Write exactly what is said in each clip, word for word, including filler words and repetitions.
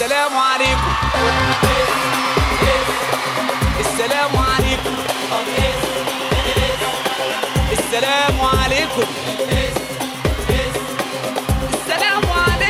السلام عليكم. السلام عليكم. السلام عليكم. السلام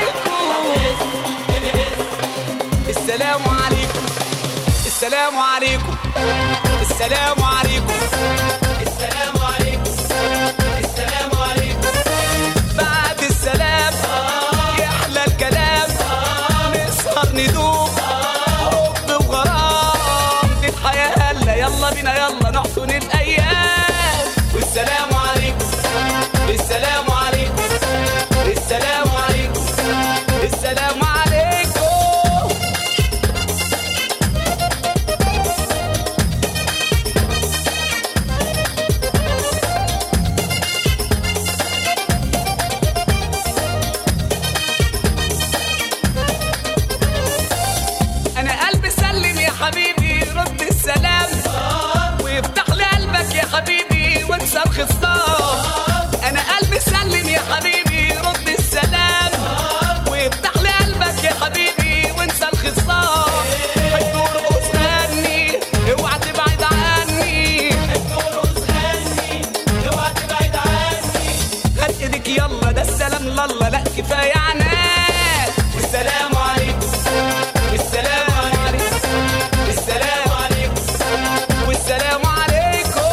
عليكم. السلام عليكم. السلام عليكم. السلام عليكم. السلام عليكم. السلام عليكم. بعد السلام يحلى الكلام، نسهر ندوب حب وغرام، دي الحياة هلا يلا بينا يلا نحسن الأيام. والسلام عليكم. السلام عليكم. السلام عليكم. السلام عليكم. أنا قلبي سلم يا حبيبي رد السلام، ويفتح لي قلبك يا حبيبي وانسى الخصام. أنا قلبي سلم يا حبيبي رد السلام، ويفتح لي قلبك يا حبيبي وانسى الخصام. هتدور غني اوعى تبعد عني، هتدور غني اوعى تبعد عني. هات ايدك يلا ده السلام لله، لا كفاية عناد. والسلام عليكم. السلام عليكم. السلام عليكم. والسلام عليكم.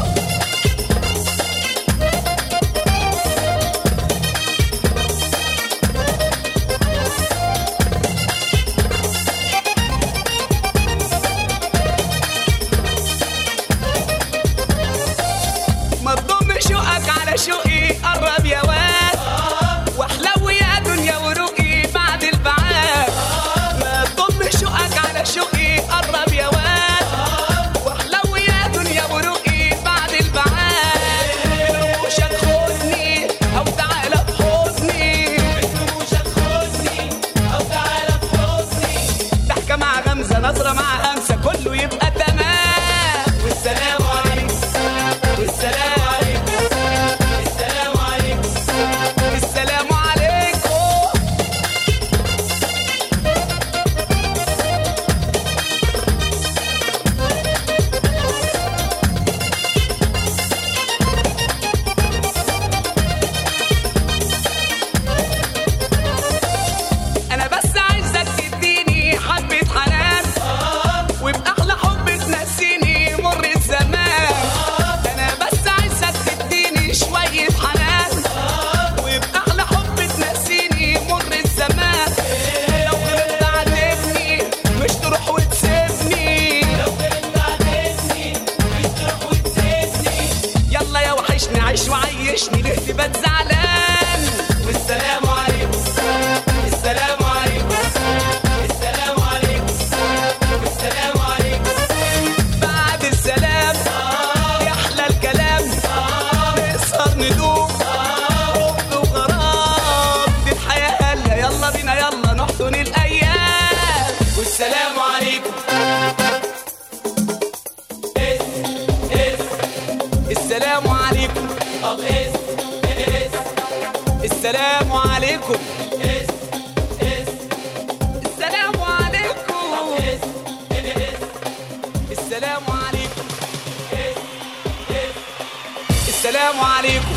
ما تضم شوقك على شوقي، قرب يا واد واحلو يا دنيا وروقي بعد البعاد. ما تضم شوقك على شوقي، قرب يا واد واحلو يا دنيا وروقي بعد البعاد. برموشك خدني او تعالى بحضني، برموشك خدني او تعالى بحضني. ضحكة مع غمزة، نظرة مع همسة، كله يبقى تمام. والسلام عليكم. والسلام عليكم. السلام عليكم. السلام عليكم. أنا بس عايزك تديني حبة حنان، وبأحلى حب تنسيني مر الزمان. أنا بس عايزك تديني شوية حنان، وبأحلى حب تنسيني مر الزمان. لو غلطت عاتبني مش تروح وتسيبني، لو غلطت عاتبني مش تروح وتسيبني. يلا يا وحشني عيش وعيشني، ليه تبقى زعلان. والسلام عليكم. السلام عليكم. السلام عليكم. السلام عليكم. بعد السلام يحلى الكلام، نسهر ندوب حب وغرام، دي الحياة هلا يلا بينا يلا نحسن الأيام. والسلام عليكم. السلام عليكم. السلام عليكم. السلام عليكم. السلام عليكم. السلام عليكم.